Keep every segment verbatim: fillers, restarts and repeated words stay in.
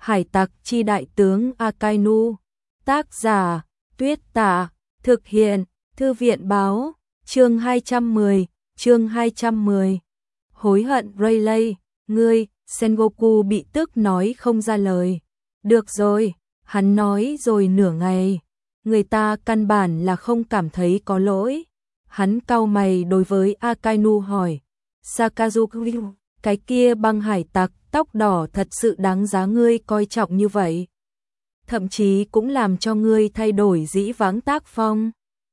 Hải tặc chi đại tướng Akainu. Tác giả Tuyết Tạ. Thực hiện Thư viện báo. Chương hai trăm mười. Chương hai trăm mười. Hối hận Rayleigh. Ngươi. Sengoku bị tức nói không ra lời. Được rồi, hắn nói rồi nửa ngày. Người ta căn bản là không cảm thấy có lỗi. Hắn cau mày đối với Akainu hỏi. Sakazuki, cái kia băng hải tặc tóc đỏ thật sự đáng giá ngươi coi trọng như vậy. Thậm chí cũng làm cho ngươi thay đổi dĩ vãng tác phong.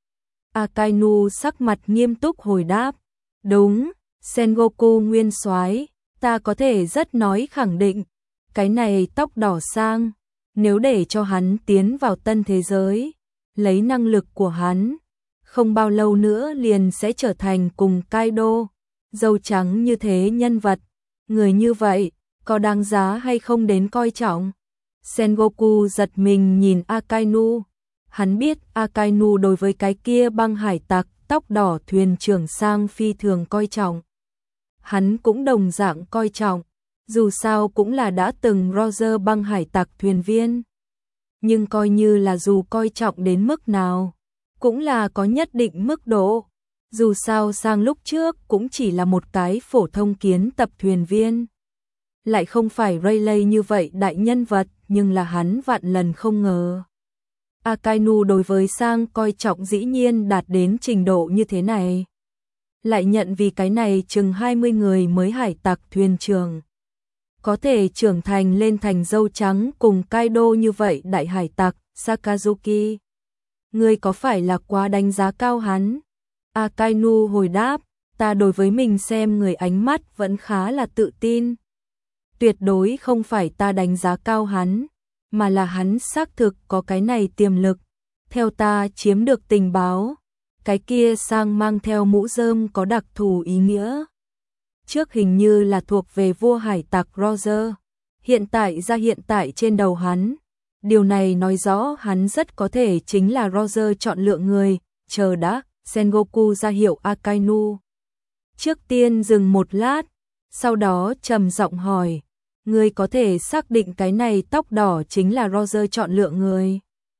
Akainu sắc mặt nghiêm túc hồi đáp. Đúng, Sengoku nguyên soái, ta có thể rất nói khẳng định. Cái này tóc đỏ sang, nếu để cho hắn tiến vào tân thế giới, lấy năng lực của hắn, không bao lâu nữa liền sẽ trở thành cùng Kaido, dâu trắng như thế nhân vật. Người như vậy, có đáng giá hay không đến coi trọng? Sengoku giật mình nhìn Akainu. Hắn biết Akainu đối với cái kia băng hải tặc tóc đỏ thuyền trưởng sang phi thường coi trọng. Hắn cũng đồng dạng coi trọng, dù sao cũng là đã từng Roger băng hải tặc thuyền viên. Nhưng coi như là dù coi trọng đến mức nào, cũng là có nhất định mức độ. Dù sao sang lúc trước cũng chỉ là một cái phổ thông kiến tập thuyền viên. Lại không phải Rayleigh như vậy đại nhân vật, nhưng là hắn vạn lần không ngờ. Akainu đối với sang coi trọng dĩ nhiên đạt đến trình độ như thế này. Lại nhận vì cái này chừng hai mươi người mới hải tặc thuyền trưởng. Có thể trưởng thành lên thành dâu trắng cùng Kaido như vậy đại hải tặc, Sakazuki. Ngươi có phải là quá đánh giá cao hắn? Akainu hồi đáp, ta đối với mình xem người ánh mắt vẫn khá là tự tin. Tuyệt đối không phải ta đánh giá cao hắn, mà là hắn xác thực có cái này tiềm lực. Theo ta chiếm được tình báo, cái kia sang mang theo mũ rơm có đặc thù ý nghĩa. Trước hình như là thuộc về vua hải tặc Roger, hiện tại ra hiện tại trên đầu hắn. Điều này nói rõ hắn rất có thể chính là Roger chọn lựa người. Chờ đã, Sengoku ra hiệu Akainu. Trước tiên dừng một lát, sau đó trầm giọng hỏi. Ngươi có thể xác định cái này tóc đỏ chính là Roger chọn lựa người?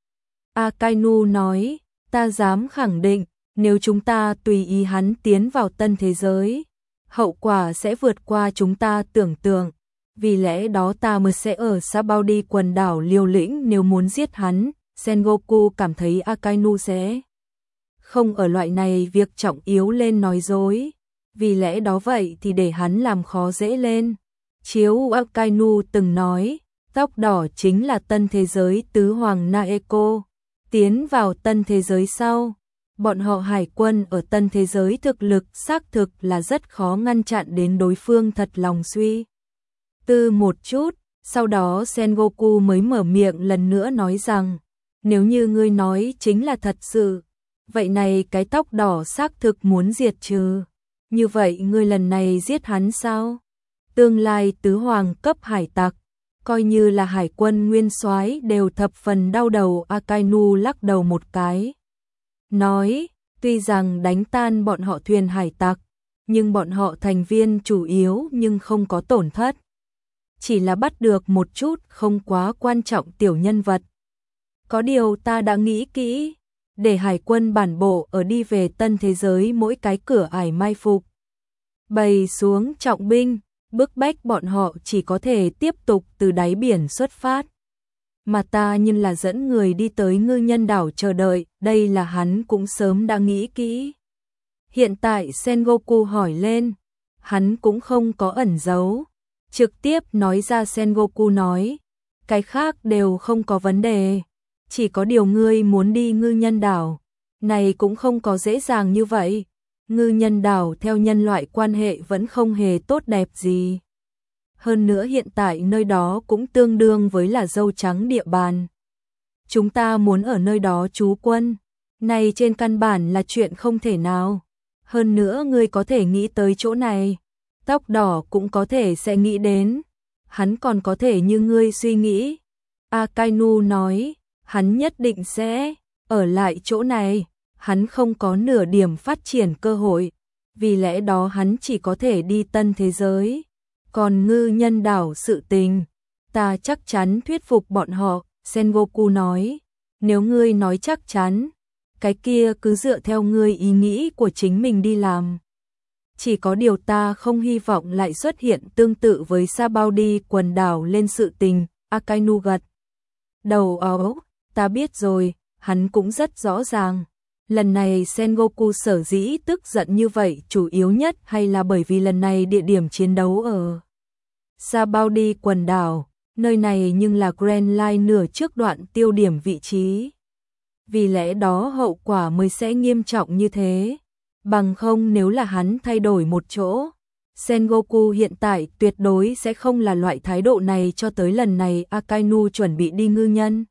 Akainu nói, ta dám khẳng định, nếu chúng ta tùy ý hắn tiến vào tân thế giới, hậu quả sẽ vượt qua chúng ta tưởng tượng. Vì lẽ đó ta mới sẽ ở Sabaody quần đảo liều lĩnh nếu muốn giết hắn. Sengoku cảm thấy Akainu sẽ không ở loại này việc trọng yếu lên nói dối. Vì lẽ đó vậy thì để hắn làm khó dễ lên. Chiếu Akainu từng nói, tóc đỏ chính là tân thế giới tứ hoàng Naeko. Tiến vào tân thế giới sau, bọn họ hải quân ở tân thế giới thực lực xác thực là rất khó ngăn chặn đến đối phương thật lòng suy tư một chút. Sau đó Sengoku mới mở miệng lần nữa nói rằng, nếu như ngươi nói chính là thật sự, vậy này cái tóc đỏ xác thực muốn diệt trừ. Như vậy ngươi lần này giết hắn sao? Tương lai tứ hoàng cấp hải tặc, coi như là hải quân nguyên soái đều thập phần đau đầu. Akainu lắc đầu một cái. Nói, tuy rằng đánh tan bọn họ thuyền hải tặc, nhưng bọn họ thành viên chủ yếu nhưng không có tổn thất. Chỉ là bắt được một chút không quá quan trọng tiểu nhân vật. Có điều ta đã nghĩ kỹ, để hải quân bản bộ ở đi về tân thế giới mỗi cái cửa ải mai phục. Bày xuống trọng binh, bức bách bọn họ chỉ có thể tiếp tục từ đáy biển xuất phát. Mà ta nhưng là dẫn người đi tới ngư nhân đảo chờ đợi, đây là hắn cũng sớm đã nghĩ kỹ. Hiện tại Sengoku hỏi lên, hắn cũng không có ẩn giấu. Trực tiếp nói ra. Sengoku nói, cái khác đều không có vấn đề. Chỉ có điều ngươi muốn đi ngư nhân đảo, này cũng không có dễ dàng như vậy. Ngư nhân đảo theo nhân loại quan hệ vẫn không hề tốt đẹp gì. Hơn nữa hiện tại nơi đó cũng tương đương với là dâu trắng địa bàn. Chúng ta muốn ở nơi đó trú quân, này trên căn bản là chuyện không thể nào. Hơn nữa ngươi có thể nghĩ tới chỗ này, tóc đỏ cũng có thể sẽ nghĩ đến. Hắn còn có thể như ngươi suy nghĩ. Akainu nói, hắn nhất định sẽ ở lại chỗ này. Hắn không có nửa điểm phát triển cơ hội, vì lẽ đó hắn chỉ có thể đi tân thế giới. Còn ngư nhân đảo sự tình, ta chắc chắn thuyết phục bọn họ, Sengoku nói. Nếu ngươi nói chắc chắn, cái kia cứ dựa theo ngươi ý nghĩ của chính mình đi làm. Chỉ có điều ta không hy vọng lại xuất hiện tương tự với Sabaody quần đảo lên sự tình, Akainu gật. Đầu óc, ta biết rồi, hắn cũng rất rõ ràng. Lần này Sengoku sở dĩ tức giận như vậy chủ yếu nhất hay là bởi vì lần này địa điểm chiến đấu ở Sabaody quần đảo, nơi này nhưng là Grand Line nửa trước đoạn tiêu điểm vị trí. Vì lẽ đó hậu quả mới sẽ nghiêm trọng như thế. Bằng không nếu là hắn thay đổi một chỗ, Sengoku hiện tại tuyệt đối sẽ không là loại thái độ này cho tới lần này Akainu chuẩn bị đi ngư nhân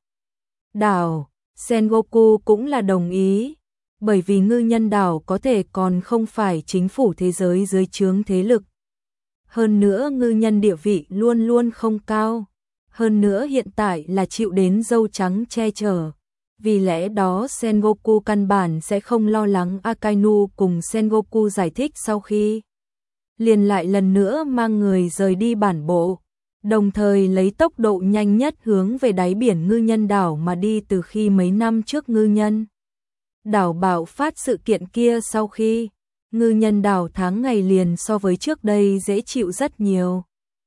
đảo. Sengoku cũng là đồng ý, bởi vì ngư nhân đảo có thể còn không phải chính phủ thế giới dưới trướng thế lực. Hơn nữa ngư nhân địa vị luôn luôn không cao. Hơn nữa hiện tại là chịu đến dâu trắng che chở. Vì lẽ đó Sengoku căn bản sẽ không lo lắng. Akainu cùng Sengoku giải thích sau khi liền lại lần nữa mang người rời đi bản bộ, đồng thời lấy tốc độ nhanh nhất hướng về đáy biển ngư nhân đảo mà đi. Từ khi mấy năm trước ngư nhân đảo bạo phát sự kiện kia sau khi, ngư nhân đảo tháng ngày liền so với trước đây dễ chịu rất nhiều.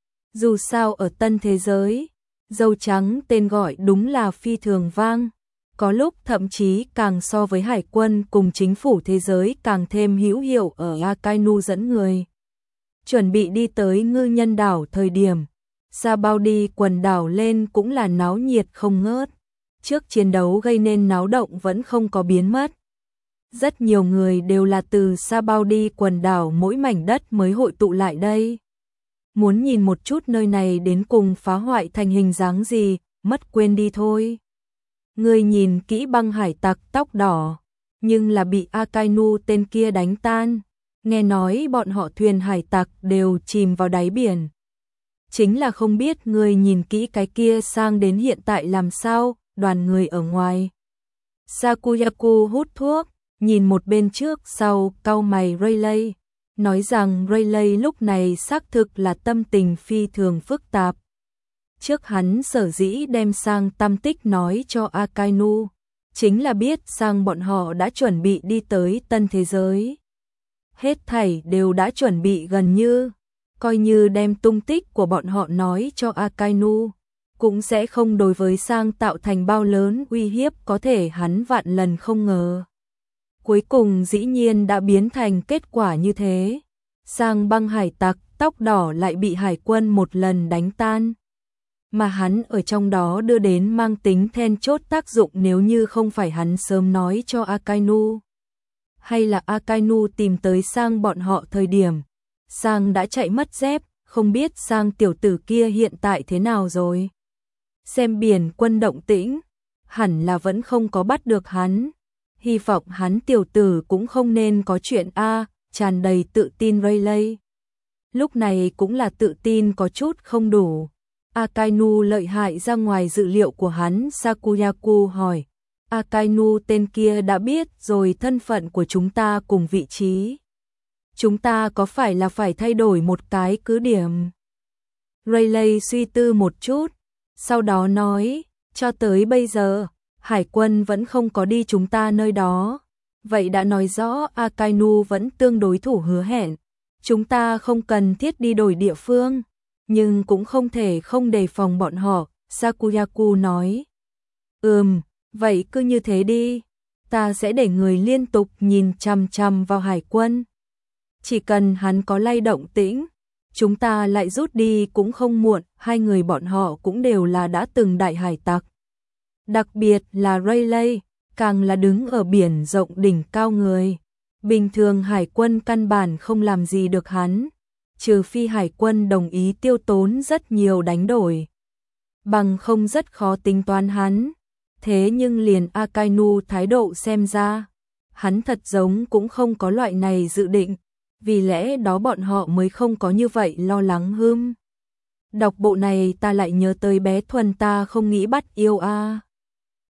Dù sao ở tân thế giới, dâu trắng tên gọi đúng là phi thường vang, có lúc thậm chí càng so với hải quân cùng chính phủ thế giới càng thêm hữu hiệu. Ở Akainu dẫn người chuẩn bị đi tới ngư nhân đảo thời điểm, Sabaody quần đảo lên cũng là náo nhiệt không ngớt. Trước chiến đấu gây nên náo động vẫn không có biến mất. Rất nhiều người đều là từ Sabaody quần đảo mỗi mảnh đất mới hội tụ lại đây. Muốn nhìn một chút nơi này đến cùng phá hoại thành hình dáng gì, mất quên đi thôi. Người nhìn kỹ băng hải tặc tóc đỏ, nhưng là bị Akainu tên kia đánh tan. Nghe nói bọn họ thuyền hải tặc đều chìm vào đáy biển. Chính là không biết người nhìn kỹ cái kia sang đến hiện tại làm sao. Đoàn người ở ngoài Sakuyaku hút thuốc, nhìn một bên trước sau cau mày Rayleigh, nói rằng Rayleigh lúc này xác thực là tâm tình phi thường phức tạp. Trước hắn sở dĩ đem sang tâm tích nói cho Akainu, chính là biết sang bọn họ đã chuẩn bị đi tới tân thế giới. Hết thảy đều đã chuẩn bị gần như, coi như đem tung tích của bọn họ nói cho Akainu, cũng sẽ không đối với sang tạo thành bao lớn uy hiếp. Có thể hắn vạn lần không ngờ. Cuối cùng dĩ nhiên đã biến thành kết quả như thế. Sang băng hải tặc tóc đỏ lại bị hải quân một lần đánh tan. Mà hắn ở trong đó đưa đến mang tính then chốt tác dụng. Nếu như không phải hắn sớm nói cho Akainu, hay là Akainu tìm tới sang bọn họ thời điểm, sang đã chạy mất dép, không biết sang tiểu tử kia hiện tại thế nào rồi. Xem biển quân động tĩnh, hẳn là vẫn không có bắt được hắn. Hy vọng hắn tiểu tử cũng không nên có chuyện a. Tràn đầy tự tin Rayleigh lúc này cũng là tự tin có chút không đủ. Akainu lợi hại ra ngoài dự liệu của hắn. Sakuyaku hỏi, Akainu tên kia đã biết rồi thân phận của chúng ta cùng vị trí. Chúng ta có phải là phải thay đổi một cái cứ điểm? Rayleigh suy tư một chút, sau đó nói, cho tới bây giờ, hải quân vẫn không có đi chúng ta nơi đó. Vậy đã nói rõ Akainu vẫn tương đối thủ hứa hẹn. Chúng ta không cần thiết đi đổi địa phương, nhưng cũng không thể không đề phòng bọn họ. Sakuyaku nói, ừm, vậy cứ như thế đi. Ta sẽ để người liên tục nhìn chằm chằm vào hải quân. Chỉ cần hắn có lay động tĩnh, chúng ta lại rút đi cũng không muộn. Hai người bọn họ cũng đều là đã từng đại hải tặc. Đặc biệt là Rayleigh, càng là đứng ở biển rộng đỉnh cao người. Bình thường hải quân căn bản không làm gì được hắn, trừ phi hải quân đồng ý tiêu tốn rất nhiều đánh đổi. Bằng không rất khó tính toán hắn. Thế nhưng liền Akainu thái độ xem ra, hắn thật giống cũng không có loại này dự định. Vì lẽ đó bọn họ mới không có như vậy lo lắng hưm. Đọc bộ này ta lại nhớ tới bé Thuần ta không nghĩ bắt yêu a.